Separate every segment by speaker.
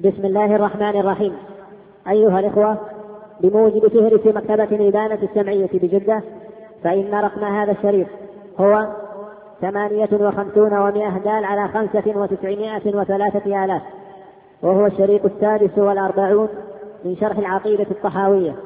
Speaker 1: بسم الله الرحمن الرحيم. أيها الإخوة، بموجب فهرس مكتبة الإبانة السمعية بجدة، فإن رقم هذا الشريط هو 58 دال على 95,3 وهو الشريط 46 من شرح العقيدة الطحاوية.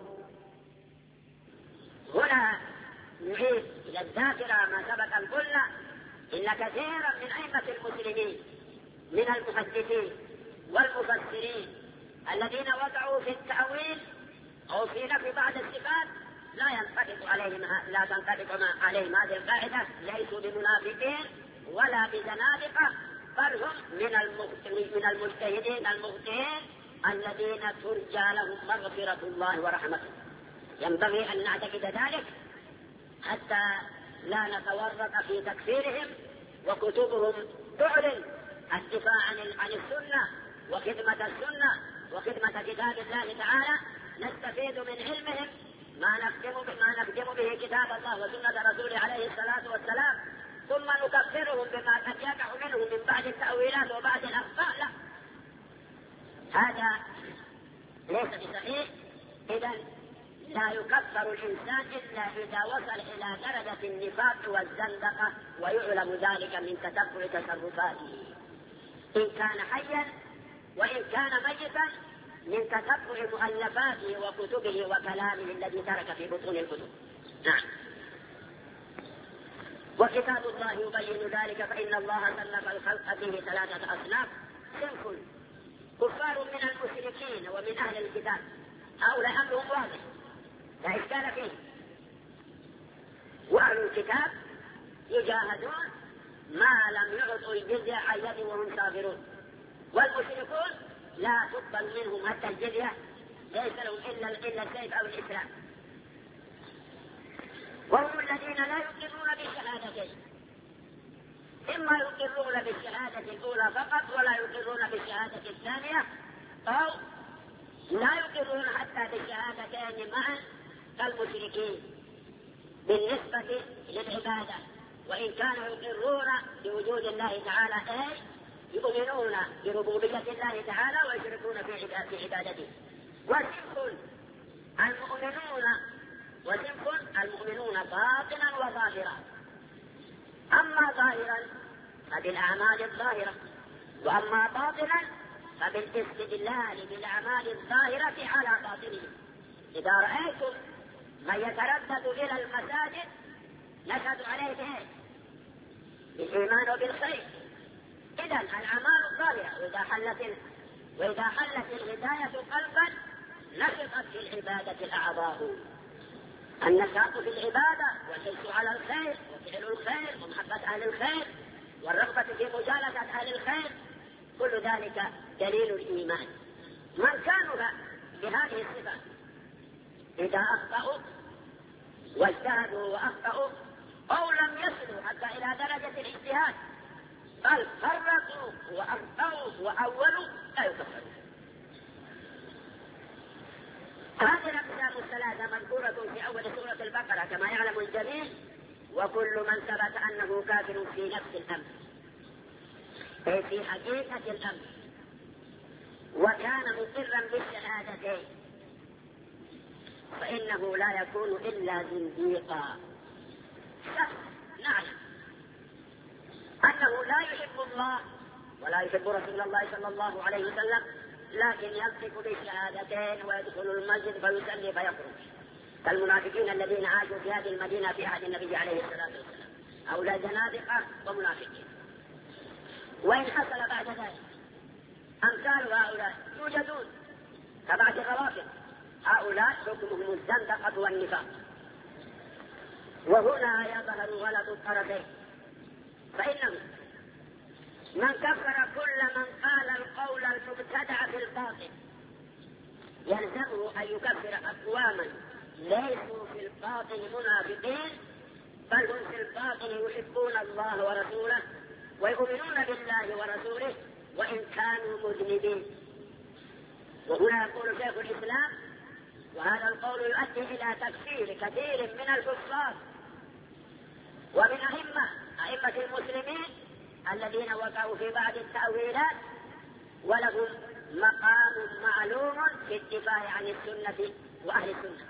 Speaker 2: هنا نعيد إلى الذاكرة ما سبق أن قلنا إن كثيرا من أئمة المسلمين من المحدثين والمفسرين الذين وقعوا في التأويل أو في نفي بعض الصفات لا تنطبق عليهم هذه القاعدة، ليسوا بمنافقين ولا بزنادقة، بل هم من المجتهدين المخطئين الذين ترجى لهم مغفرة الله ورحمته. ينبغي أن نعتقد ذلك حتى لا نتورط في تكفيرهم، وكتبهم تعلن الدفاع عن السنة وخدمة السنة وخدمة كتاب الله تعالى. نستفيد من علمهم ما نخدم به كتاب الله وسنة رسوله عليه الصلاة والسلام، ثم نكفرهم بما قد يقع منهم من بعد التأويلات وبعد الأخطاء. لا، هذا ليس بصحيح. إذن لا يكفر الإنسان إلا إذا وصل إلى درجة النفاق والزندقة، ويعلم ذلك من تتبع تصرفاته إن كان حيا وإن كان ميتا، من تتبع مؤلفاته وكتبه وكلامه الذي ترك في بطون الكتب. نعم. وكتاب الله يبين ذلك، فإن الله صنف الخلق به 3 أصناف: صنف كفار من المشركين ومن أهل الكتاب، هؤلاء أمرهم واضح لا إشكال فيه، وأهل الكتاب يجاهدون ما لم يعطوا الجزية عن يد وهم صابرون، والمشركون لا تقبل منهم حتى الجزية، ليس لهم إلا السيف أو الإسلام، وهم الذين لا يقرون بالشهادتين، إما يقرون بالشهادة الأولى فقط ولا يقرون بالشهادة الثانية، أو لا يقرون حتى بالشهادتين معا كالمشركين بالنسبة للعبادة، وإن كانوا يقرون بوجود الله تعالى أي يؤمنون بربوبية الله تعالى ويشركون في عبادته. وصنف المؤمنون باطنا وظاهرا. أما ظاهرا فبالأعمال الظاهرة، وأما باطنا فبالاستدلال بالأعمال الظاهرة على باطنهم. إذا رأيتم من يتردد إلى المساجد نشهد عليه بالإيمان وبالخير. إذن الأعمال الظاهرة، وإذا حلت الهداية قلبا نشطت في العبادة الأعضاء. النشاط في العبادة والحرص على الخير وفعل الخير ومحبة أهل الخير والرغبة في مجالسة أهل الخير، كل ذلك دليل الإيمان. من كانوا بهذه الصفة إذا أخطأوا واجتهدوا وأخطأوا أو لم يصلوا حتى إلى درجة الاجتهاد بل فرطوا وأخطأوا وأولوا لا يكفرون. هذه الأقسام الثلاثة مذكورة في أول سورة البقرة كما يعلم الجميع، وكل من ثبت أنه كافر في نفس الأمر أي في حقيقة الأمر وكان مقرا بالشهادتين فإنه لا يكون إلا زنديقا. نعلم أنه لا يحب الله ولا يحب رسول الله صلى الله عليه وسلم، لكن يمسك بالشهادتين ويدخل المسجد فيصلي فيخرج، كالمنافقين الذين عاشوا في هذه المدينة في عهد النبي عليه الصلاة والسلام، هؤلاء زنادقة ومنافقين. وإن حصل بعد ذلك أمثال هؤلاء يوجدون كبعض الروافض، هؤلاء حكمهم الزندقة والنفاق. وهنا يظهر غلط الطرفين، فإنه من كفر كل من قال القول المبتدع في الباطل يلزمه أن يكفر أقواما ليسوا في الباطن منافقين، بل هم في الباطن يحبون الله ورسوله ويؤمنون بالله ورسوله وإن كانوا مذنبين. وهنا يقول شيخ الإسلام، وهذا القول يؤدي إلى تكفير كثير من الكفار ومن أئمة المسلمين الذين وقعوا في بعض التأويلات ولهم مقام معلوم في الدفاع عن السنة وأهل السنة،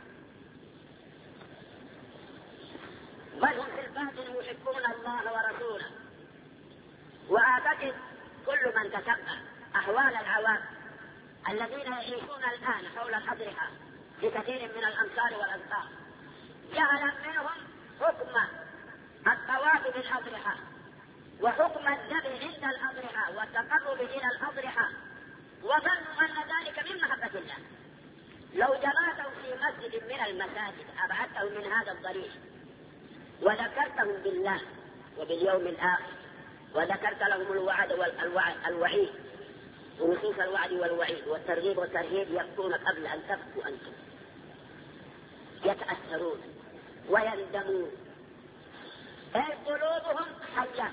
Speaker 2: بل هم في الباطن يحبون الله ورسوله. وأعتقد كل من تتبع أحوال العوام الذين يعيشون الآن حول الأضرحة في كثير من الأمصار والأمصار جعل منهم حكم الطواف بالأضرحة وحكم الذبح عند الأضرحة والتقرب إلى الأضرحة، وظنوا أن ذلك من محبة الله. لو جمعتهم في مسجد من المساجد أبعدتهم من هذا الضريح وذكرتهم بالله وباليوم الآخر وذكرت لهم الوعد والوعيد ونصوص الوعد والوعيد والترغيب والترهيب يبكون قبل أن تبكوا أنتم، يتأثرون ويندمون، أي قلوبهم حية،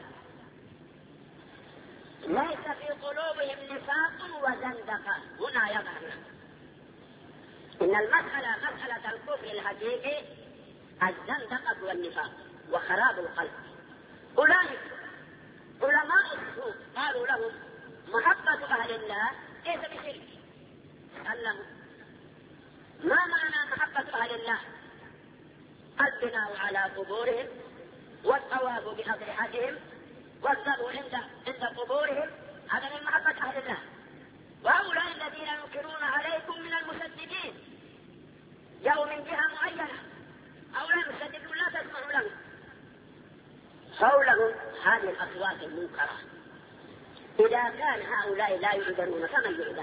Speaker 2: ليس في قلوبهم نفاق وزندقة. هنا يظهر إن المسألة مسألة الكفر الحقيقي الزندقة والنفاق وخراب القلب. أولئك علماء السوء قالوا لهم محبة أهل الله ليس بشرك. سلموا ما معنى محبة أهل الله؟ البناء على قبورهم والطواف بأضرحتهم والذبح عند قبورهم، هذا من محبة أهل الله. وهؤلاء الذين ينكرون عليكم من المسددين جاءوا من جهة معينة، هؤلاء المسددون لا تسمعوا لهم، حولهم هذه الأصوات المنكرة. إذا كان هؤلاء لا يعذرون فمن يعذر؟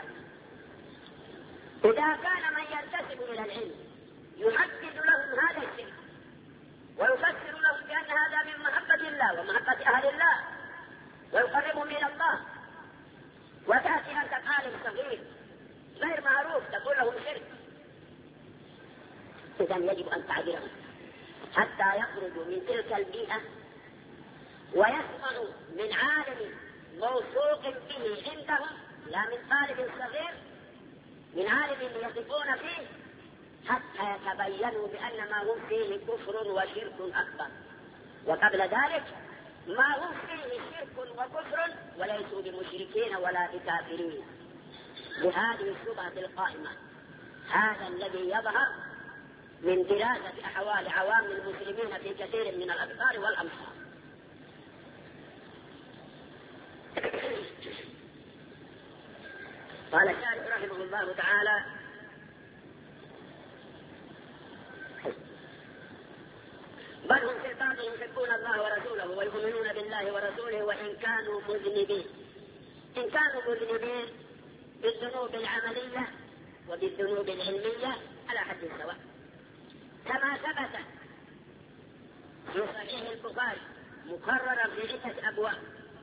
Speaker 2: إذا كان من ينتسب إلى العلم يحدد لهم هذا الشيء ويفسر لهم بأن هذا من محبة الله ومحبة أهل الله ويقربهم إلى الله، وتأتي أنت عالم صغير غير معروف تقول لهم شرك، إذن يجب أن تعذرهم حتى يخرجوا من تلك البيئة ويسمعوا من عالم موثوق به عندهم، لا من طالب صغير، من عالم يثقون فيه، حتى يتبينوا بأن ما هم فيه كفر وشرك أكبر، وقبل ذلك ما هم فيه شرك وكفر وليسوا بمشركين ولا بكافرين. بهذه الشبهة القائمة هذا الذي يظهر من دراسة أحوال عوام المسلمين في كثير من الأقطار والأمصار. قال الشارح رحمه الله تعالى: بل هم في الباطن يحبون الله ورسوله ويؤمنون بالله ورسوله وإن كانوا مذنبين. إن كانوا مذنبين بالذنوب العملية وبالذنوب العلمية على حد سواء، كما ثبت في صحيح البخاري مكررا في عدة أبواب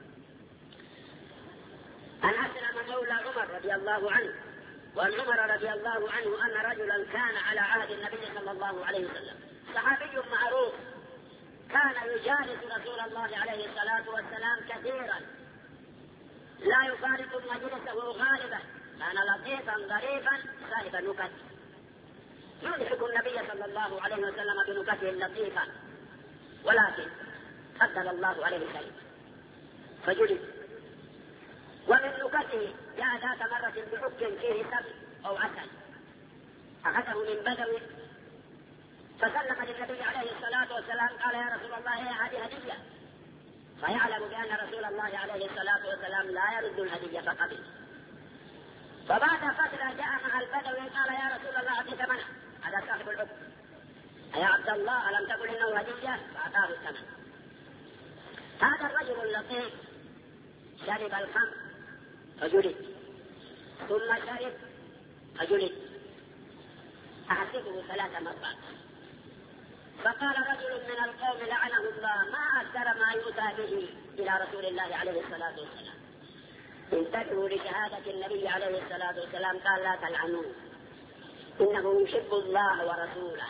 Speaker 2: عن أسلم مولى عمر رضي الله عنه، وعن عمر رضي الله عنه أن رجلا كان على عهد النبي صلى الله عليه وسلم، صحابي معروف، كان يجالس رسول الله عليه الصلاة والسلام كثيرا، لا يفارق مجلسه غالبا، كان لطيفا ظريفا صاحب نكت، يضحك النبي صلى الله عليه وسلم بنكته اللطيفة، ولكن قدر الله عليه شيء فجلد. ومن نكته جاء ذات مرة بعك فيه سبع أو عسل، أخذه من بدو فسلم للنبي عليه الصلاة والسلام، قال: يا رسول الله هذه هدية، فيعلم بأن رسول الله عليه الصلاة والسلام لا يرد الهدية فقبل. فبعد فترة جاء مع البدوي قال: يا رسول الله أعطي ثمنه، هذا صاحب العقد، يا عبد الله ألم تقل إنه هدية؟ فأعطاه الثمن. هذا الرجل اللطيف شرب الخمر فجلد، ثم شرب فجلد، أحسبه 3 مرات. فقال رجل من القوم لعنه الله: ما أكثر ما يؤتى به إلى رسول الله عليه الصلاة والسلام. انتبهوا لشهادة النبي عليه الصلاة والسلام، قال: لا تلعنوه إنه يحب الله ورسوله.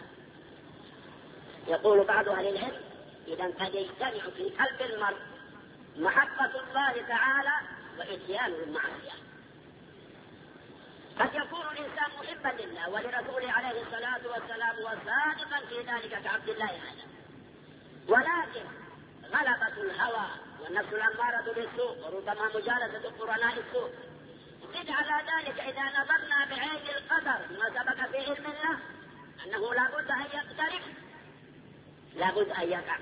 Speaker 2: يقول بعض أهل العلم: إذا قد يجتمع في قلب المرء محبة الله تعالى وإتيان المعصية. قد يكون الإنسان محبا لله ولرسوله عليه الصلاة والسلام وصادقا في ذلك كعبد الله هذا، ولكن غلبة الهوى والنفس الأمارة بالسوء وربما مجالسة قرناء السوء زد على ذلك إذا نظرنا بعين القدر ما سبق في علم الله أنه لا بد أن يقترب، لا بد أن يقع،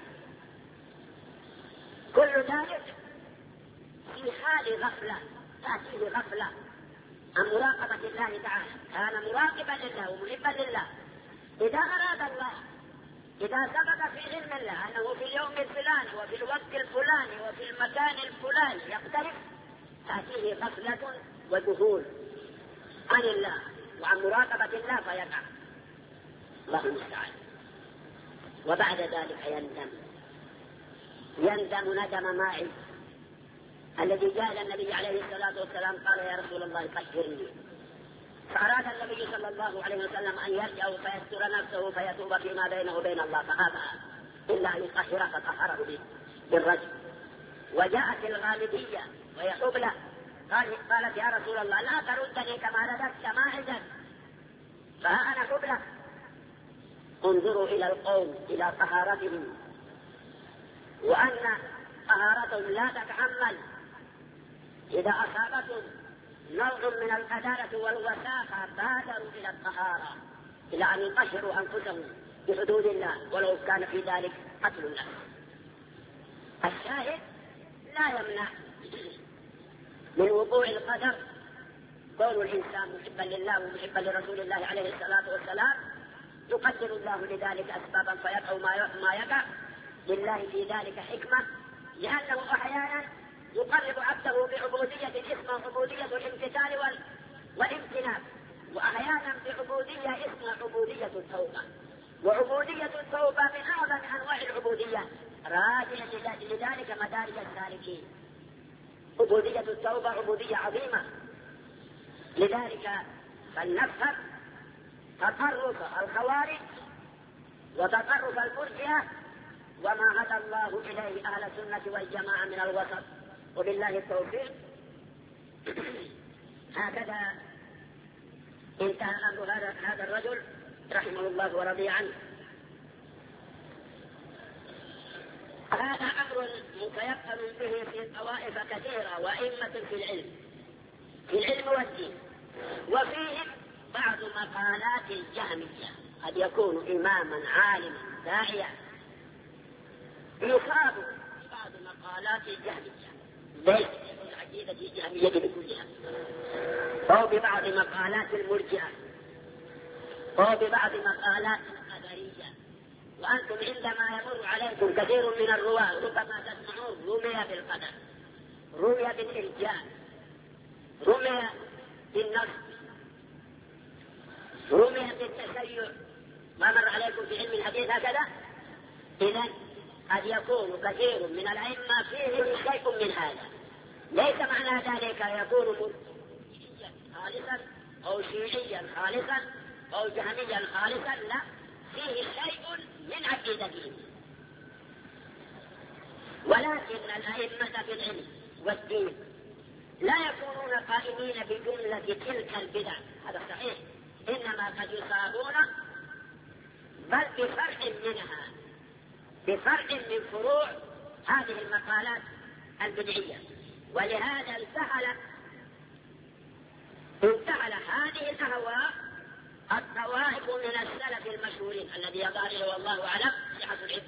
Speaker 2: كل ذلك في حال غفلة تأتيه غفلة عن مراقبة الله تعالى. كان مراقبا لله ومحبا لله، إذا أراد الله، إذا سبق في علم الله أنه في اليوم الفلاني وفي الوقت الفلاني وفي المكان الفلاني يقترب، تأتيه غفلة وذهول عن الله وعن مراقبة الله فيقع، الله المستعان. وبعد ذلك يندم ندم ماعز الذي جاء النبي عليه الصلاة والسلام قال يا رسول الله طهرني، فأراد النبي صلى الله عليه وسلم أن يرجع فيستر نفسه فيتوب فيما بينه وبين الله، فأبى إلا أن يطهره فطهره بالرجل. وجاءت الغامدية وهي حبلى قالت يا رسول الله لا تردني كما رددت ماعزا، فها أنا حبلى. انظروا إلى القوم إلى طهارتهم، وأن طهارتهم لا تتحمل إذا أصابتهم نوع من القذارة والوساخة بادروا إلى الطهارة، إلى أن يطهروا أنفسهم بحدود الله ولو كان في ذلك قتل النفس. الشاهد لا يمنع من وقوع القدر كون الإنسان محبا لله ومحبا لرسول الله عليه الصلاة والسلام، يقدر الله لذلك أسبابا فيقع ما يقع، لله في ذلك حكمة، لأنه أحيانا يقرب عبده بعبودية اسمها عبودية الامتثال والامتنان، وأحيانا بعبودية اسمها عبودية التوبة. وعبودية التوبة من أعظم أنواع العبودية، راجع لذلك مدارج السالكين. عبودية التوبة عبودية عظيمة، لذلك فلنفهم تطرف الخوارج وتطرف المرجئة وما هدى الله إليه أهل السنة والجماعة من الوسط، وبالله التوفيق. هكذا انتهى أمر هذا الرجل رحمه الله ورضي عنه. هذا أمر متيقن به في طوائف كثيرة وأئمة في العلم والدين، وفيهم بعض مقالات الجهمية. قد يكون إماما عالما داعيا يصاب بعض مقالات الجهمية، ليس العقيدة الجهمية بكلها، أو ببعض مقالات المرجئة، أو ببعض مقالات القدرية. وأنتم عندما يمر عليكم كثير من الرواة ربما تسمعون رمي بالقدر، رمي بالإرجاء، رمي بالنصب، رمي بالتشيع، ما مر عليكم في علم الحديث هكذا؟ إذن قد يكون كثير من الأئمة فيه شيء من هذا، ليس معنى ذلك يكون مرجئيا خالصا أو شيعيا خالصا أو جهميا خالصا، لا، فيه شيء من عقيدته. ولكن الأئمة في العلم والدين لا يكونون قائمين بجملة تلك البدع، هذا صحيح، إنما قد يصابون بل بفرع منها، بفرع من فروع هذه المقالات البدعية. ولهذا انتحل هذه الأهواء الطوائف من السلف المشهورين الذي يظهر له والله أعلم صحة العلم.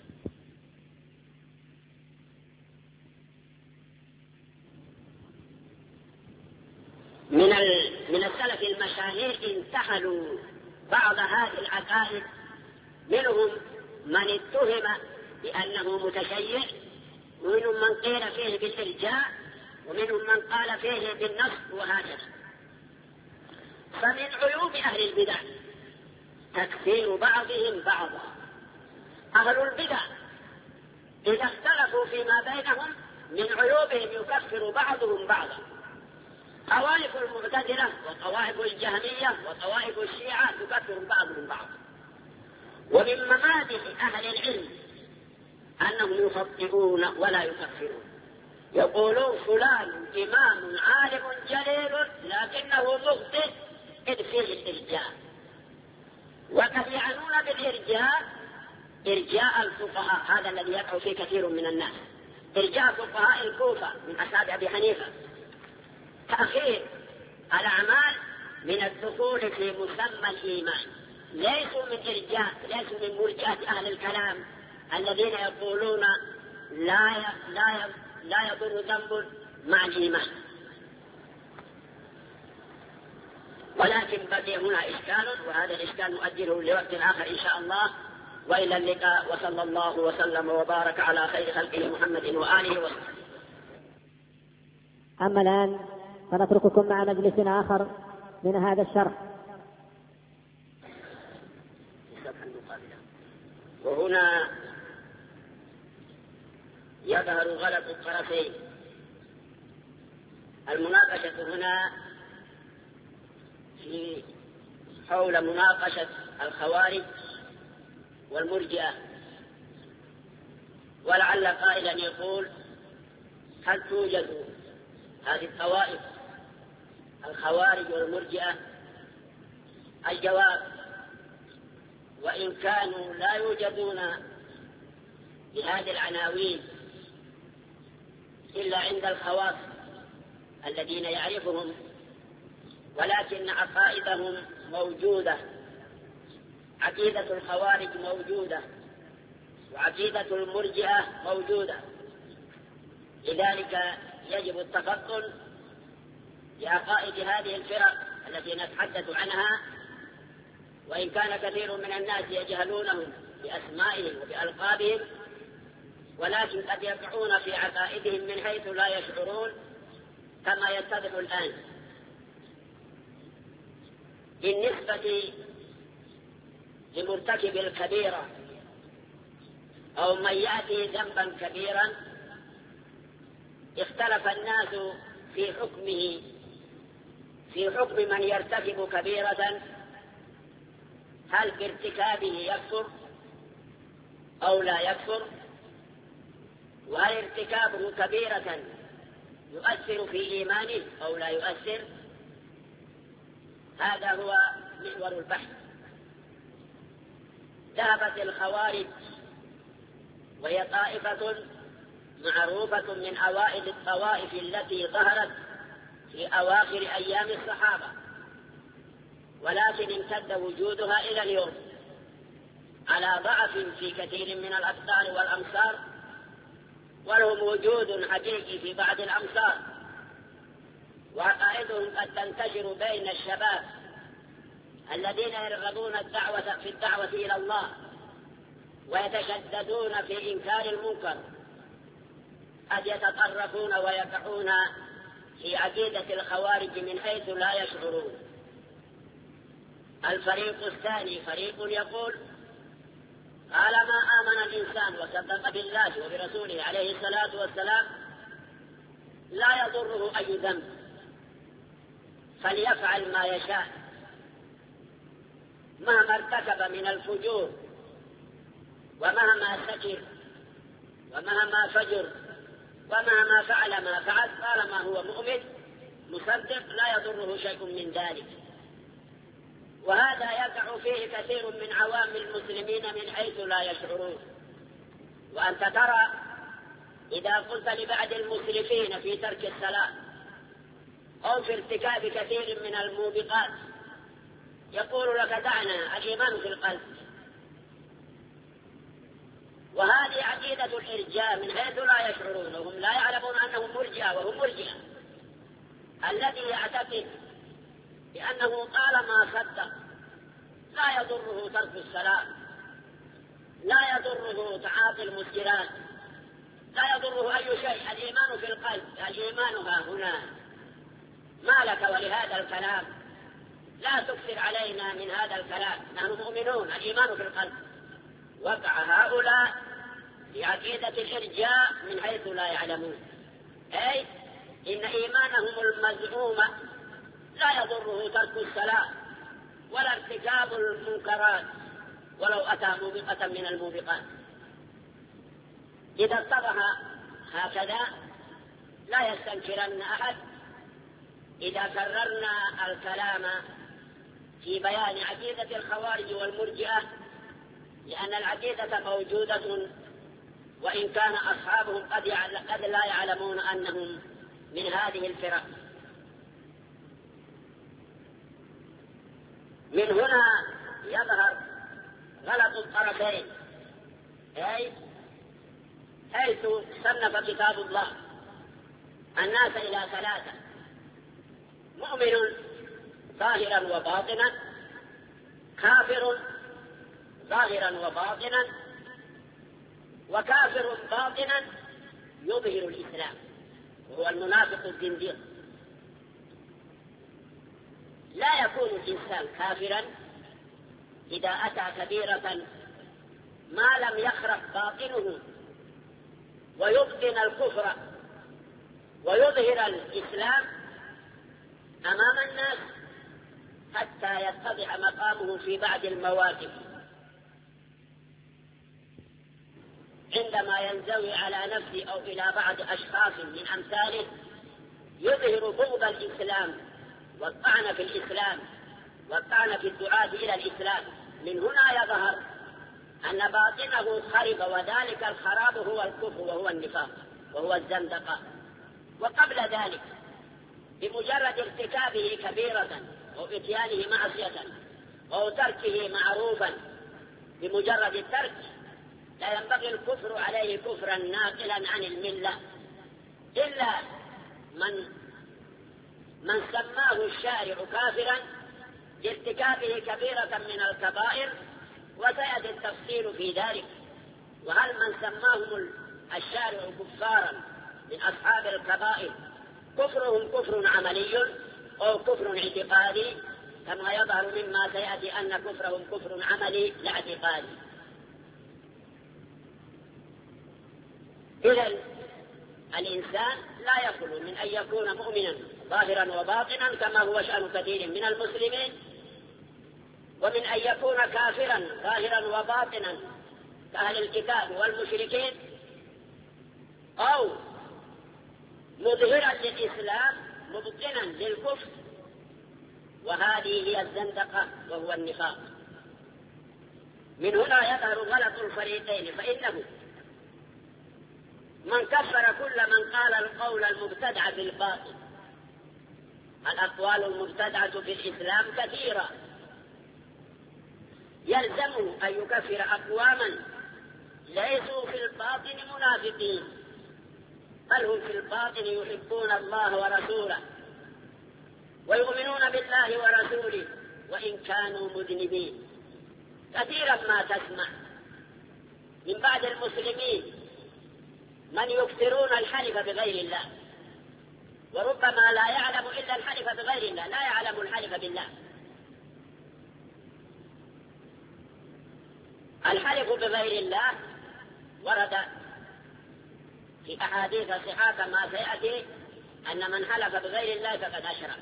Speaker 2: من السلف المشاهير انتحلوا بعض هذه العقائد، منهم من اتهم بأنه متشيع، ومنهم من قيل فيه بالإرجاء، ومنهم من قال فيه بالنصب، وهكذا. فمن عيوب أهل البدع تكفير بعضهم بعضا. أهل البدع إذا اختلفوا فيما بينهم من عيوبهم يكفر بعضهم بعضا. طوائف المعتزلة وطوائف الجهمية وطوائف الشيعة تكفر بعضهم بعضا. ومن ممادح أهل العلم أنهم يخطئون ولا يكفرون، يقولون فلان إمام عالم جليل لكنه مخطئ إذ فيه الإرجاء. وقد يعنون بالإرجاء إرجاء الفقهاء، هذا الذي يقع فيه كثير من الناس، إرجاء فقهاء الكوفة من أصحاب أبي حنيفة، تأخير الأعمال من الدخول في مسمى الإيمان، ليسوا من مرجئة أهل الكلام الذين يقولون لا يضر ذنب مع الإيمان. ولكن بقي هنا إشكال، وهذا الإشكال نؤجله لوقت آخر إن شاء الله، وإلى اللقاء، وصلى الله وسلم وبارك على خير خلقه محمد وآله وصحبه.
Speaker 1: أما الآن فنترككم مع مجلس آخر من هذا الشرح.
Speaker 2: وهنا يظهر غلط الطرفين. المناقشة هنا في حول مناقشة الخوارج والمرجئة، ولعل قائلا يقول: هل توجد هذه الطوائف الخوارج والمرجئة؟ الجواب: وإن كانوا لا يوجدون بهذه العناوين إلا عند الخواص الذين يعرفهم، ولكن عقائدهم موجودة. عقيدة الخوارج موجودة، وعقيدة المرجئة موجودة، لذلك يجب التفطن لعقائد هذه الفرق التي نتحدث عنها، وإن كان كثير من الناس يجهلونهم بأسمائهم وبألقابهم، ولكن قد يقعون في عقائدهم من حيث لا يشعرون كما يتضح الآن. بالنسبة لمرتكب الكبيرة أو من يأتي ذنبا كبيرا، اختلف الناس في حكمه، في حكم من يرتكب كبيرة، هل بارتكابه يكفر أو لا يكفر، وهل ارتكابه كبيرة يؤثر في إيمانه أو لا يؤثر. هذا هو محور البحث. ذهبت الخوارج، وهي طائفة معروفة من أوائل الطوائف التي ظهرت في أواخر أيام الصحابة، ولكن امتد وجودها إلى اليوم على ضعف في كثير من الأقطار والأمصار، ولهم وجود حقيقي في بعض الأمصار، وعقائدهم قد تنتشر بين الشباب الذين يرغبون في الدعوة إلى الله ويتشددون في إنكار المنكر، قد يتطرفون ويقعون في عقيدة الخوارج من حيث لا يشعرون. الفريق الثاني فريق يقول: طالما آمن الإنسان وصدق بالله وبرسوله عليه الصلاة والسلام لا يضره أي ذنب، فليفعل ما يشاء مهما ارتكب من الفجور، ومهما سكر، ومهما فجر، ومهما فعل ما فعل، طالما هو مؤمن مصدق لا يضره شيء من ذلك. وهذا يقع فيه كثير من عوام المسلمين من حيث لا يشعرون. وأنت ترى إذا قلت لبعض المسرفين في ترك الصلاة أو في ارتكاب كثير من الموبقات يقول لك: دعنا، الإيمان في القلب. وهذه عقيدة الإرجاء من حيث لا يشعرون، وهم لا يعلمون أنهم مرجئة وهم مرجئة. الذي يعتقد بأنه طالما صدق لا يضره ترك الصلاة، لا يضره تعاطي المسكرات، لا يضره أي شيء، الإيمان في القلب، الإيمان ها هنا، ما لك ولهذا الكلام؟ لا تكثر علينا من هذا الكلام، نحن مؤمنون، الإيمان في القلب. وقع هؤلاء في عقيدة الإرجاء من حيث لا يعلمون، أي إن إيمانهم المزعوم لا يضره ترك الصلاة ولا ارتكاب المنكرات ولو أتى موبقة من الموبقات. إذا اتضح هكذا لا يستنكرن أحد إذا كررنا الكلام في بيان عقيدة الخوارج والمرجئة، لأن العقيدة موجودة، وإن كان أصحابهم قد لا يعلمون أنهم من هذه الفرق. من هنا يظهر غلط الطرفين، أي حيث صنف كتاب الله الناس إلى ثلاثة: مؤمن ظاهرا وباطنا، كافر ظاهرا وباطنا، وكافر باطنا يظهر الإسلام وهو المنافق الزنديق. لا يكون الإنسان كافرا إذا أتى كبيرة ما لم يخرق باطنه ويبطن الكفر ويظهر الإسلام أمام الناس حتى يتضح مقامه في بعض المواقف، عندما ينزوي على نفسه أو إلى بعض أشخاص من أمثاله يظهر بغض الإسلام والطعن في الإسلام والطعن في الدعاة إلى الإسلام. من هنا يظهر أن باطنه خرب، وذلك الخراب هو الكفر وهو النفاق وهو الزندقة. وقبل ذلك بمجرد ارتكابه كبيرة أو إتيانه معصية أو تركه معروفا، بمجرد الترك لا ينبغي الكفر عليه كفرا ناقلا عن الملة، إلا من سماه الشارع كافرا لارتكابه كبيرة من الكبائر، وسيأتي التفصيل في ذلك. وهل من سماهم الشارع كفارا من أصحاب الكبائر كفرهم كفر عملي أو كفر اعتقادي، كما يظهر مما سيأتي أن كفرهم كفر عملي لا اعتقادي. إذن الإنسان لا يخلو من أن يكون مؤمنا ظاهرا وباطنا كما هو شأن كثير من المسلمين، ومن أن يكون كافرا ظاهرا وباطنا كأهل الكتاب والمشركين، أو مظهرا للإسلام مبطنا للكفر، وهذه هي الزندقة وهو النفاق. من هنا يظهر غلط الفريقين، فإنه من كفر كل من قال القول المبتدع بالباطل. الأقوال المبتدعة في الإسلام كثيرة، يلزمه أن يكفر أقواما ليسوا في الباطن منافقين، بل هم في الباطن يحبون الله ورسوله ويؤمنون بالله ورسوله وإن كانوا مذنبين. كثيرا ما تسمع من بعض المسلمين من يكثرون الحلف بغير الله، وربما لا يعلم إلا الحلف بغير الله، لا يعلم الحلف بالله. الحلف بغير الله ورد في أحاديث صحاح كما سيأتي أن من حلف بغير الله فقد أشرك.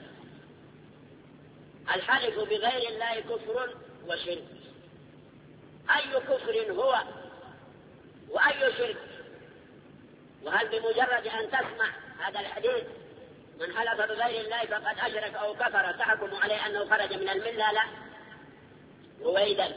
Speaker 2: الحلف بغير الله كفر وشرك. أي كفر هو وأي شرك؟ وهل بمجرد أن تسمع هذا الحديث من حلف بغير الله فقد أشرك أو كفر تحكم عليه أنه خرج من الملة؟ لا، رويدا.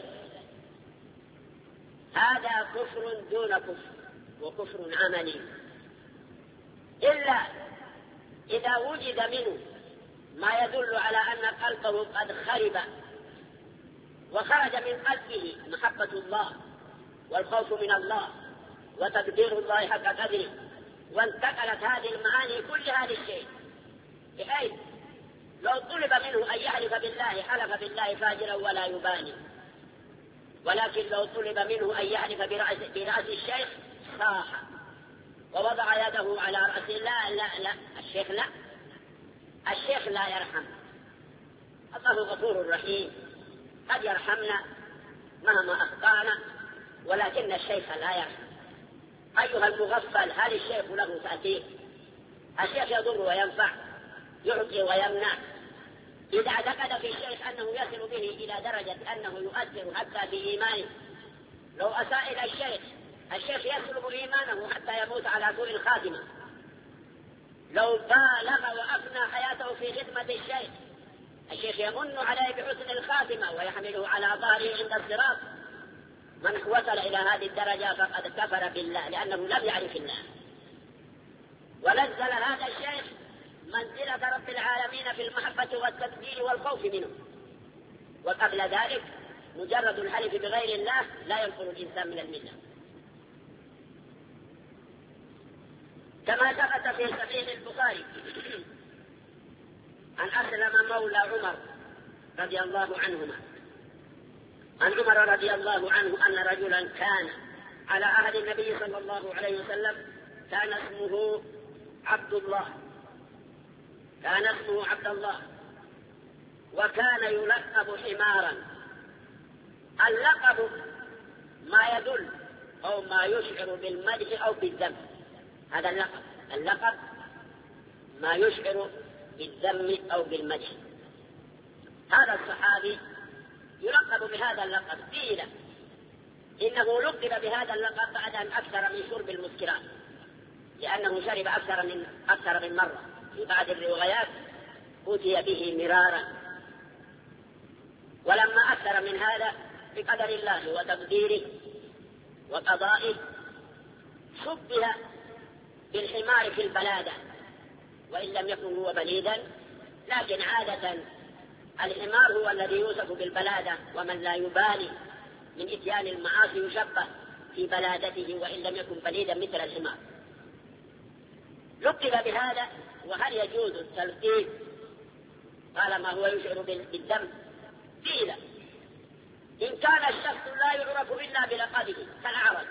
Speaker 2: هذا كفر دون كفر وكفر عملي، إلا إذا وجد منه ما يدل على أن قلبه قد خرب وخرج من قلبه محبة الله والخوف من الله وتقدير الله حق قدره، وانتقلت هذه المعاني كلها للشيء، بحيث لو طلب منه أن يحلف بالله حلف بالله فاجرا ولا يبالي، ولكن لو طلب منه أن يحلف برأس الشيخ صاح ووضع يده على رأسه. لا لا لا، الشيخ لا، الشيخ لا يرحم. الله غفور رحيم، قد يرحمنا مهما أخطأنا، ولكن الشيخ لا يرحم. أيها المغفل، هل الشيخ له تأثير؟ الشيخ يضر وينفع، يعطي ويمنع. إذا اعتقد في الشيخ أنه يصل به إلى درجة أنه يؤثر حتى في إيمانه، لو أساء إلى الشيخ يسلب إيمانه حتى يموت على سوء الخاتمة. لو بالغ وأفنى حياته في خدمة الشيخ يمن عليه بحسن الخاتمة ويحمله على ظهره عند الصراط. من وصل إلى هذه الدرجة فقد كفر بالله، لأنه لم يعرف الله. ونزل هذا الشيخ منزلة رب العالمين في المحبة والتقدير والخوف منه، وقبل ذلك مجرد الحلف بغير الله لا ينقل الإنسان من الملة. كما ثبت في صحيح البخاري عن أسلم مولى عمر رضي الله عنهما عن عمر رضي الله عنه أن رجلا كان على عهد النبي صلى الله عليه وسلم كان اسمه عبد الله وكان يلقب حمارا. اللقب ما يدل أو ما يشعر بالمدح أو بالذم، هذا اللقب ما يشعر بالذم أو بالمدح. هذا الصحابي يلقب بهذا اللقب، قيل إنه لقب بهذا اللقب بعد أن أكثر من شرب المسكرات، لأنه شرب أكثر من مرة. في بعض الروايات أتي به مرارا، ولما أكثر من هذا بقدر الله وتقديره وقضائه شبه بالحمار في البلادة، وإن لم يكن هو بليدا، لكن عادة الحمار هو الذي يوصف بالبلادة، ومن لا يبالي من إتيان المعاصي يشبه في بلادته وإن لم يكن بليدا مثل الحمار. لقب بهذا. وهل يجوز التلقيب طالما هو يشعر بالذنب؟ قيل إن كان الشخص لا يعرف إلا بلقبه كالعرج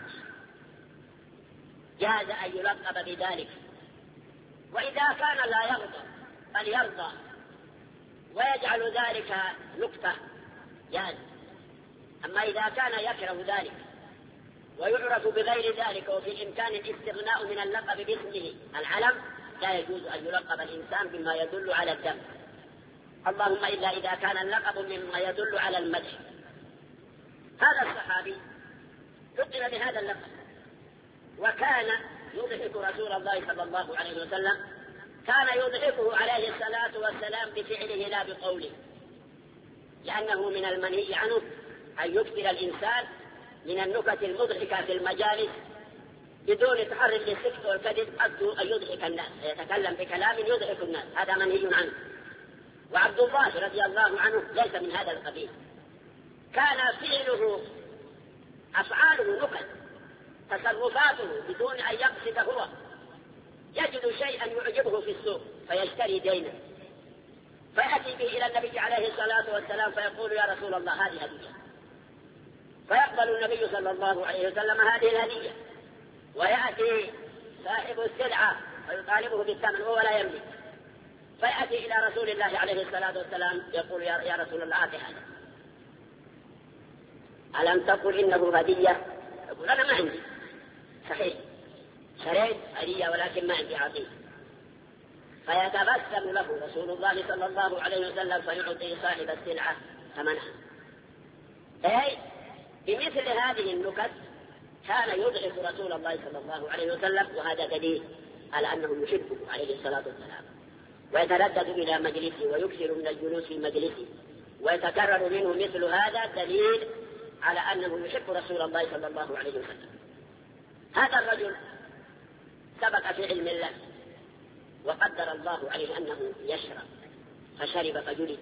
Speaker 2: جاز أن يلقب بذلك، وإذا كان لا يرضى بل يرضى ويجعل ذلك نكتة جاز. أما إذا كان يكره ذلك ويعرف بغير ذلك وفي الإمكان الاستغناء من اللقب باسمه العلم، لا يجوز أن يلقب الإنسان بما يدل على الذم، اللهم إلا إذا كان اللقب مما يدل على المدح. هذا الصحابي لقب بهذا اللقب، وكان يضحك رسول الله صلى الله عليه وسلم، كان يضحكه عليه الصلاة والسلام بفعله لا بقوله، لأنه من المنهي عنه أن يكثر الإنسان من النكت المضحكة في المجالس بدون تحرك للسكت والكذب أن يضحك الناس، يتكلم بكلام يضحك الناس، هذا منهي عنه. وعبد الله رضي الله عنه ليس من هذا القبيل، كان فعله أفعاله نكت، تصرفاته بدون أن يقصد هو، يجد شيئا يعجبه في السوق فيشتري دينا فيأتي به إلى النبي عليه الصلاة والسلام فيقول يا رسول الله هذه هدية، فيقبل النبي صلى الله عليه وسلم هذه الهدية، ويأتي صاحب السلعة فيطالبه بالثمن وهو لا يملك، فيأتي إلى رسول الله عليه الصلاة والسلام يقول يا رسول الله آت هذا، ألم تقل إنه هدية؟ يقول أنا ما عندي، صحيح شريت هدية ولكن ما عندي عطيه، فيتبسم له رسول الله صلى الله عليه وسلم فيعطي صاحب السلعة ثمنها. أي بمثل هذه النكت كان يضحك رسول الله صلى الله عليه وسلم، وهذا دليل على أنه يحبه عليه الصلاة والسلام، ويتردد إلى مجلسه ويكثر من الجلوس في مجلسه ويتكرر منه مثل هذا، دليل على أنه يحب رسول الله صلى الله عليه وسلم. هذا الرجل سبق في علم الله وقدر الله عليه أنه يشرب فشرب فجلد،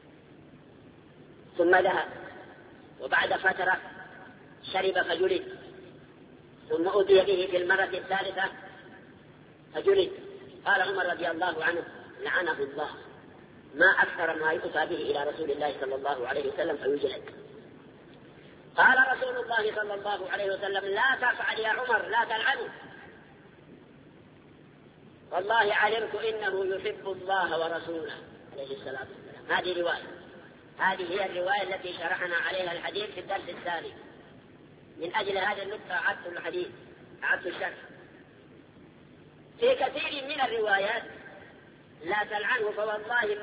Speaker 2: ثم ذهب وبعد فترة شرب فجلد، ثم أتي به في المرة الثالثة فجلد. قال عمر رضي الله عنه لعنه الله، ما أكثر ما يؤتى به إلى رسول الله صلى الله عليه وسلم فيجلد. قال رسول الله صلى الله عليه وسلم لا تفعل يا عمر، لا تلعنه، والله علمت إنه يحب الله ورسوله عليه الصلاة والسلام. هذه رواية، هذه هي الرواية التي شرحنا عليها الحديث في الدرس الثاني. من أجل هذه النقطة أعدت الحديث، أعدت الشرح. في كثير من الروايات لا تلعنه فوالله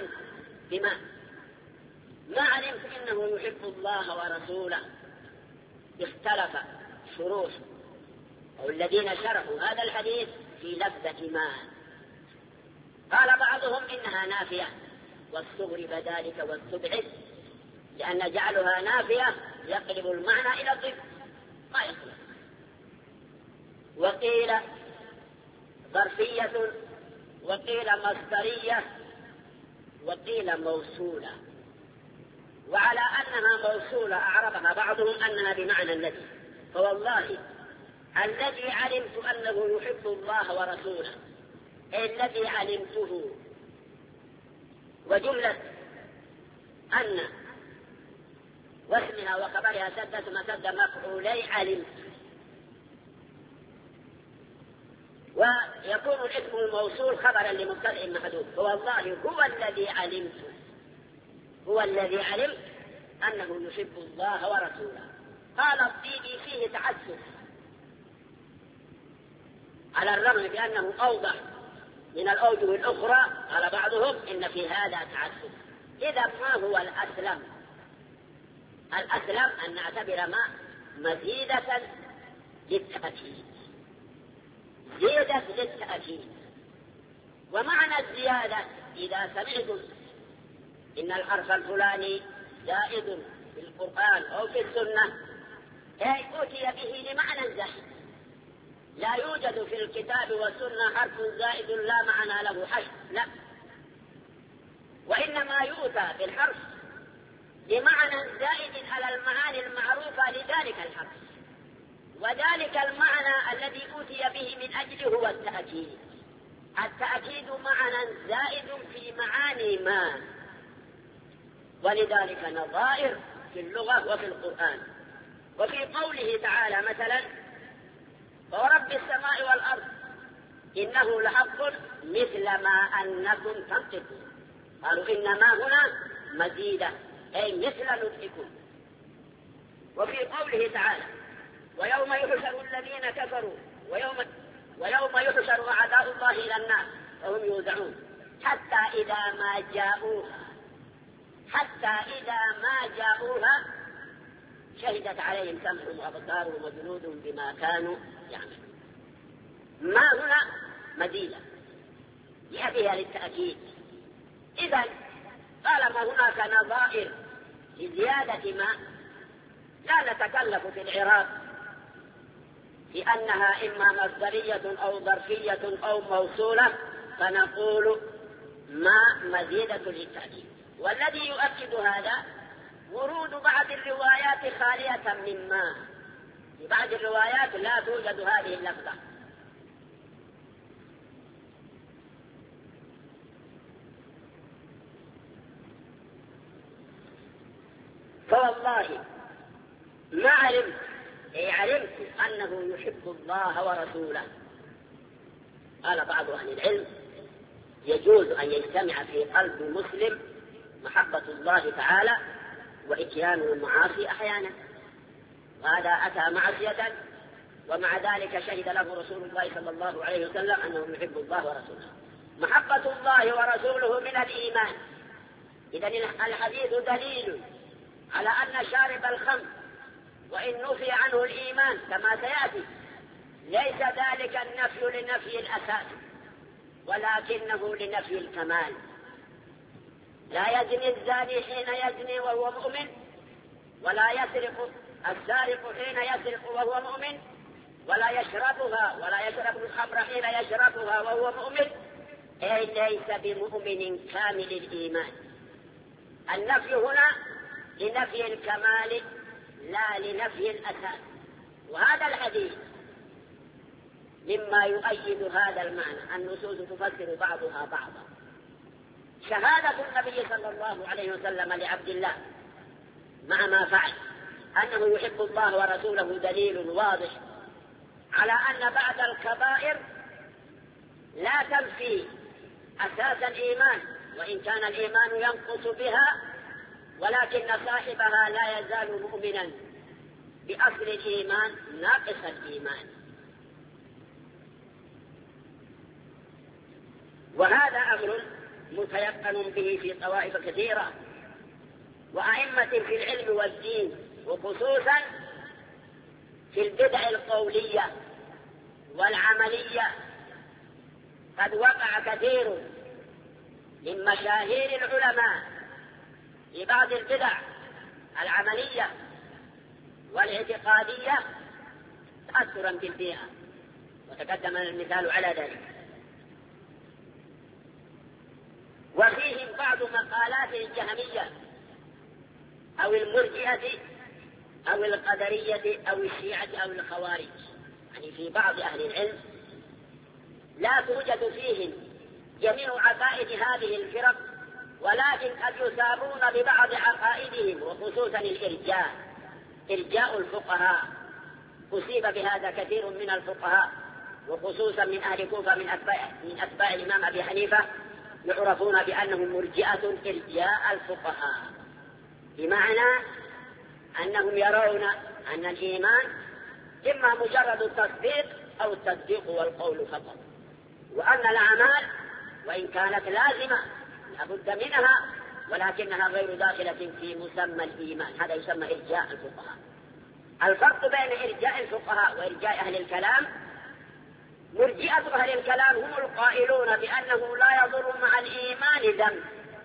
Speaker 2: ما علمت إنه يحب الله ورسوله. اختلف شروح أو الذين شرحوا هذا الحديث في لفظة ما. قال بعضهم إنها نافية واستغرب ذلك واستبعد، لأن جعلها نافية يقلب المعنى إلى الضد ما يصلح. وقيل ظرفية وقيل مصدرية وقيل موصولة، وعلى أنها موصولة أعربها بعضهم أنها بمعنى الذي. فوالله الذي علمت أنه يحب الله ورسوله الذي علمته، وجملة أن واسمها وخبرها سدت مسد مفعولي علمت، ويكون الاسم الموصول خبرا لمبتدأ محذوف. فوالله هو الذي علمت، هو الذي علمت أنه يحب الله ورسوله. قال الطيبي فيه تعسف على الرغم بأنه أوضح من الأوجه الأخرى. قال بعضهم إن في هذا تعسف. إذا ما هو الأسلم؟ الأسلم أن نعتبر ما مزيدة للتأكيد، زيادة للتأكيد. ومعنى الزيادة إذا سمعتم إن الحرف الفلاني زائد في القرآن أو في السنة أي أتي به لمعنى زائد، لا يوجد في الكتاب والسنة حرف زائد لا معنى له حشد، لا، وإنما يؤتى بالحرف لمعنى زائد على المعاني المعروفة لذلك الحرف، وذلك المعنى الذي أوتي به من أجله هو التأكيد. التأكيد معنى زائد في معاني ما، ولذلك نظائر في اللغة وفي القرآن. وفي قوله تعالى مثلا فورب السماء والأرض إنه لحق مثل ما أنكم تنطقون، قالوا إنما هنا مزيدة أي مثل نطقكم. وفي قوله تعالى ويوم يحشر الذين كفروا ويوم يحشر أعداء الله إلى النار وهم يوزعون حتى إذا ما جاءوها شهدت عليهم سمعهم وأبصارهم وجلودهم بما كانوا يعملون. ما هنا مزيدة يأتيها للتأكيد. إذن طالما هناك نظائر لزيادة ما لا نتكلف في الإعراب في أنها إما مصدرية أو ظرفية أو موصولة، فنقول ما مزيدة للتأكيد. والذي يؤكد هذا ورود بعض الروايات خالية من ما، في بعض الروايات لا توجد هذه اللفظة. فوالله ما علمت أنه يحب الله ورسوله. قال بعض أهل العلم يجوز أن يجتمع في قلب مسلم محبة الله تعالى وإتيان المعاصي أحيانا، وهذا أتى معصية ومع ذلك شهد له رسول الله صلى الله عليه وسلم أنه يحب الله ورسوله. محبة الله ورسوله من الإيمان. إذن الحديث دليل على أن شارب الخمر وإن نفي عنه الإيمان كما سيأتي ليس ذلك النفي لنفي الأساس ولكنه لنفي الكمال. لا يزني الزاني حين يزني وهو مؤمن، ولا يسرق السارق حين يسرق وهو مؤمن، ولا يشرب الخمر حين يشربها وهو مؤمن، أي ليس بمؤمن كامل الإيمان. النفي هنا لنفي الكمال لا لنفي الأساس. وهذا الحديث مما يؤيد هذا المعنى. النصوص تفسر بعضها بعضا. شهادة النبي صلى الله عليه وسلم لعبد الله مع ما فعل أنه يحب الله ورسوله دليل واضح على أن بعد الكبائر لا تنفي أساس الإيمان، وإن كان الإيمان ينقص بها، ولكن صاحبها لا يزال مؤمنا بأصل الإيمان ناقص الإيمان. وهذا أمر متيقن به في طوائف كثيرة وأئمة في العلم والدين، وخصوصا في البدع القولية والعملية. قد وقع كثير من مشاهير العلماء في بعض البدع العملية والاعتقادية تأثرا بالبيئة، وتقدم المثال على ذلك. وفيهم بعض مقالات الجهمية أو المرجئة أو القدرية أو الشيعة أو الخوارج، يعني في بعض أهل العلم لا توجد فيهم جميع عقائد هذه الفرق، ولكن قد يصابون ببعض عقائدهم، وخصوصا إرجاء الفقهاء. أصيب بهذا كثير من الفقهاء، وخصوصا من أهل كوفة من أتباع الإمام أبي حنيفة، يعرفون بأنهم مرجئة إرجاء الفقهاء، بمعنى أنهم يرون أن الإيمان إما مجرد التصديق أو التصديق والقول فقط، وأن الأعمال وإن كانت لازمة لابد منها ولكنها غير داخلة في مسمى الإيمان. هذا يسمى إرجاء الفقهاء. الفرق بين إرجاء الفقهاء وإرجاء أهل الكلام: مرجئة أهل الكلام هم القائلون بأنه لا يضر مع الإيمان ذنب.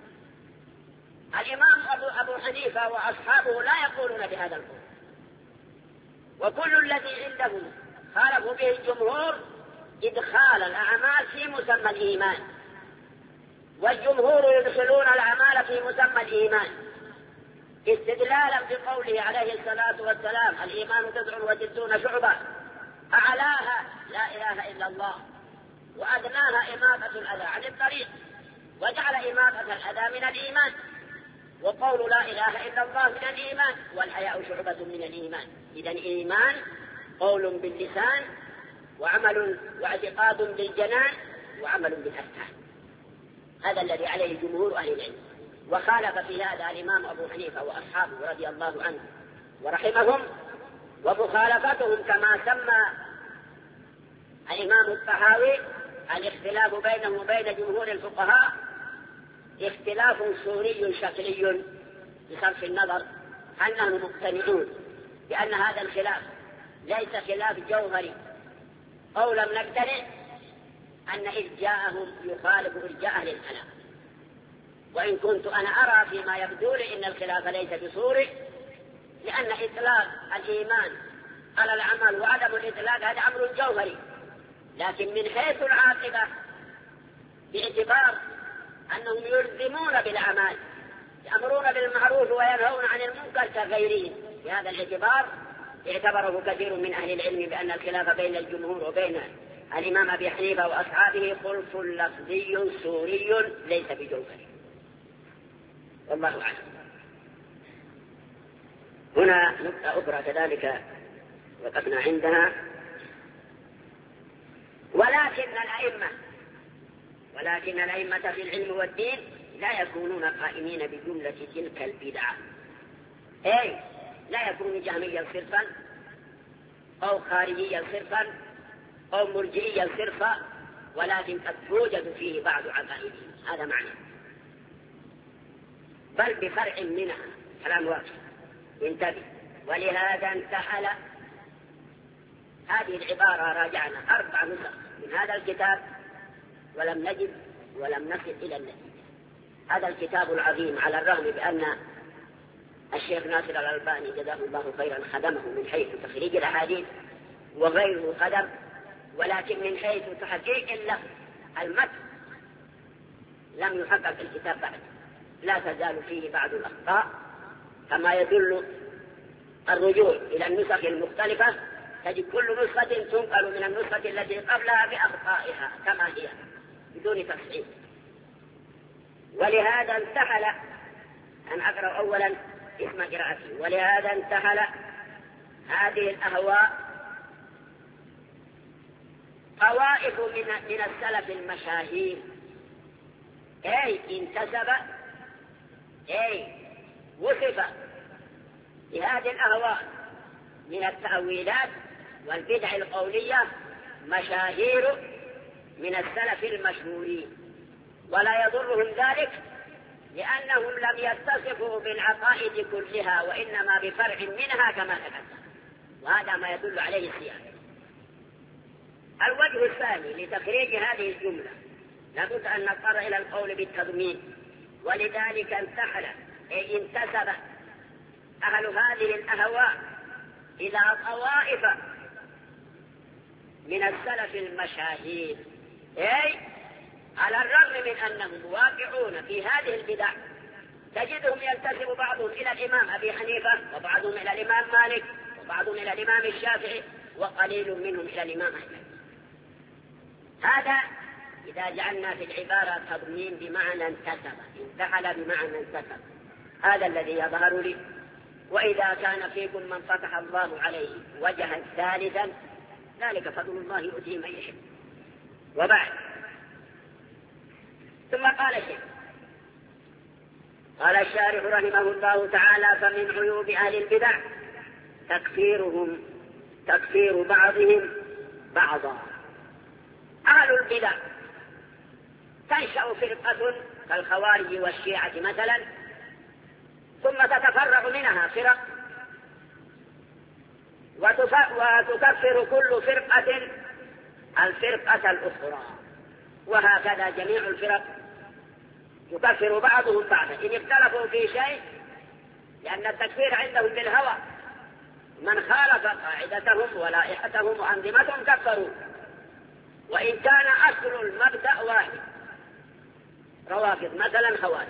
Speaker 2: الإمام أبو حنيفة وأصحابه لا يقولون بهذا القول، وكل الذي عندهم خالفوا به الجمهور إدخال الأعمال في مسمى الإيمان، والجمهور يدخلون الأعمال في مسمى الإيمان استدلالا بقوله عليه الصلاة والسلام: الإيمان 69 شعبة، أعلاها لا إله إلا الله، وأدناها إماطة الأذى عن الطريق، وجعل إماطة الأذى من الإيمان، وقول لا إله إلا الله من الإيمان، والحياء شعبة من الإيمان. إذن إيمان قول باللسان وعمل واعتقاد بالجنان وعمل بالأركان. هذا الذي عليه جمهور أهل العلم، وخالف في هذا الإمام أبو حنيفة وأصحابه رضي الله عنه ورحمهم. ومخالفتهم كما سمى الإمام الطحاوي الاختلاف بينه وبين جمهور الفقهاء اختلاف صوري شكلي، بصرف النظر أنهم مقتنعون بأن هذا الخلاف ليس خلاف جوهري، أو لم نقتنع أن إرجاءهم يخالف إرجاء أهل الكلام. وإن كنت أنا أرى فيما يبدو لي أن الخلاف ليس بصوري، لأن إطلاق الإيمان على العمل وعدم الإطلاق هذا أمر جوهري، لكن من حيث العاقبة باعتبار أنهم يلزمون بالأعمال، يأمرون بالمعروف وينهون عن المنكر كغيرهم، بهذا الاعتبار اعتبره كثير من أهل العلم بأن الخلاف بين الجمهور وبين الإمام أبي حنيفة وأصحابه خلف لفظي سوري ليس بجوهري، والله أعلم. هنا نقطة أخرى كذلك وقفنا عندها: ولكن الأئمة في العلم والدين لا يكونون قائمين بجملة تلك البدعة، أي لا يكون جهميا صرفا أو خارجيا صرفا أو مرجئيا صرفا، ولكن قد توجد فيه بعض عقائدهم، هذا معنى، بل بفرع منها. كلام واضح، انتبه. ولهذا انتحل هذه العبارة، راجعنا 4 نسخ من هذا الكتاب ولم نجد ولم نصل إلى النتيجة. هذا الكتاب العظيم على الرغم بأن الشيخ ناصر الألباني جزاه الله خيرا خدمه من حيث تخريج الأحاديث وغيره خدم، ولكن من حيث تحقيق اللفظ المتن لم يحقق الكتاب بعد، لا تزال فيه بعض الأخطاء، كما يدل الرجوع إلى النسخ المختلفة تجد كل نسخة تنقل من النسخة التي قبلها بأخطائها كما هي بدون تصحيح. ولهذا انتحل، أن أقرأ أولا اسم قراءته: ولهذا انتحل هذه الأهواء طوائف من السلف المشاهير، أي انتسب أي وصف بهذه الأهواء من التأويلات والبدع القولية مشاهير من السلف المشهورين، ولا يضرهم ذلك لأنهم لم يتصفوا بالعقائد كلها وإنما بفرع منها كما تقدم، وهذا ما يدل عليه السياق. الوجه الثاني لتخريج هذه الجملة لابد أن نضطر إلى القول بالتضمين، ولذلك انتحل أي انتسب أهل هذه الأهواء إلى طوائف من السلف المشاهير، أي على الرغم من أنهم واقعون في هذه البدع تجدهم ينتسب بعضهم إلى الإمام أبي حنيفة، وبعضهم إلى الإمام مالك، وبعضهم إلى الإمام الشافعي، وقليل منهم إلى الإمام أحمد. هذا إذا جعلنا في العبارة تضمين بمعنى انتسب، انتحل بمعنى انتسب، هذا الذي يظهر لي. وإذا كان فيكم من فتح الله عليه وجها ثالثا ذلك فضل الله يؤتيه من يشاء. وبعد ثم قال شيء، قال الشارح رحمه الله تعالى: فمن عيوب أهل البدع تكفير بعضهم بعضا. أهل البدع تنشأ فرقة كالخوارج والشيعة مثلا، ثم تتفرع منها فرق، وتكفر كل فرقة الفرقة الأخرى، وهكذا جميع الفرق يكفر بعضهم بعضا إن اختلفوا في شيء، لأن التكفير عندهم بالهوى، من خالف قاعدتهم ولائحتهم وأنظمتهم كفروا، وإن كان أصل المبدأ واحد. روافض مثلا خوارج.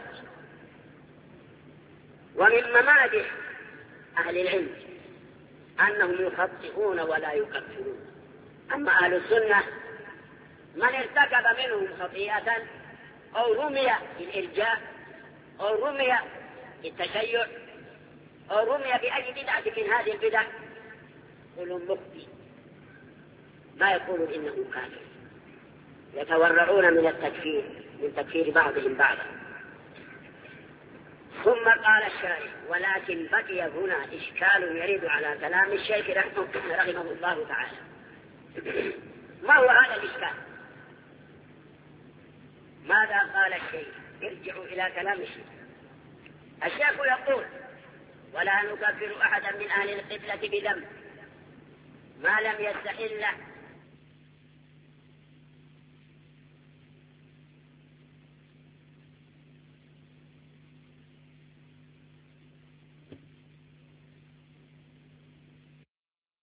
Speaker 2: ومن ممادح أهل العلم أنهم يخطئون ولا يكفرون. أما أهل السنة من ارتكب منهم خطيئة أو رمي بالإرجاء أو رمي بالتشيع أو رمي بأي بدعة من هذه البدع يقولون مخطئ، ما يقولون إنه كافر، يتورعون من التكفير، من تكفير بعضهم بعضا. ثم قال الشارح: ولكن بقي هنا إشكال يرد على كلام الشيخ رحمه الله تعالى. ما هو هذا الإشكال؟ ماذا قال الشيخ؟ ارجعوا إلى كلام الشيخ. الشيخ يقول: ولا نكفر أحدا من أهل القبلة بذنب ما لم يستحله